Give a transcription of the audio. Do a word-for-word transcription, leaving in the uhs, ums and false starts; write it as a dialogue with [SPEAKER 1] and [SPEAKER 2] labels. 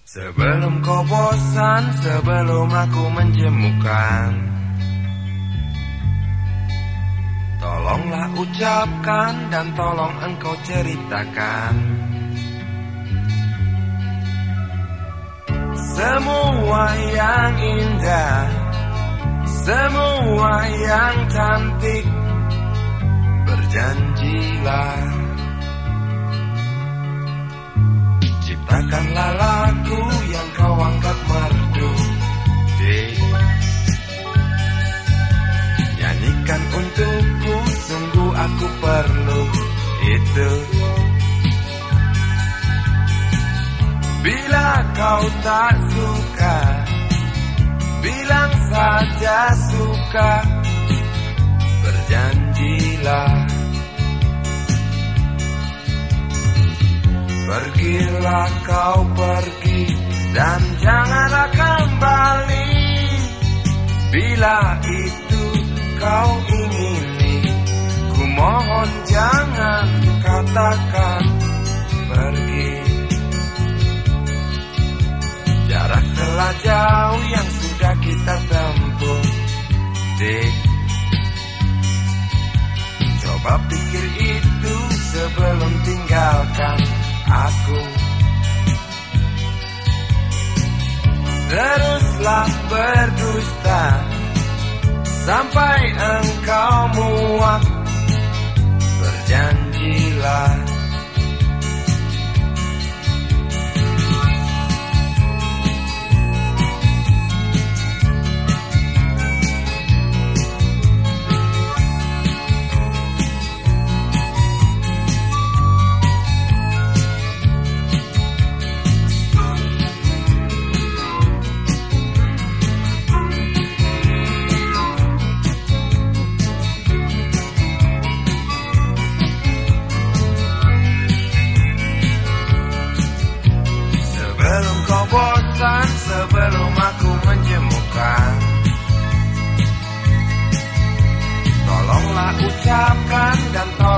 [SPEAKER 1] Sebelum kau bosan, sebelum aku menjemukan, tolonglah ucapkan dan tolong engkau ceritakan semua yang indah, semua yang cantik. Berjanjilah, ciptakanlah lagu yang kau anggap merdu, dek. Nyanyikan untukku, sungguh aku perlu itu. Bila kau tak suka, bilang saja suka. Berjanjilah, pergilah kau pergi dan janganlah kembali. Bila itu kau ingini, ku mohon jangan katakan pergi. Jarak telah jauh yang sudah kita tempuh, dek. Coba pikir itu sebelum tinggalkan aku. Teruslah berdusta sampai engkau muak. Berjanjilah, sebelum kau bosan, sebelum aku menjemukan, tolonglah ucapkan dan tolong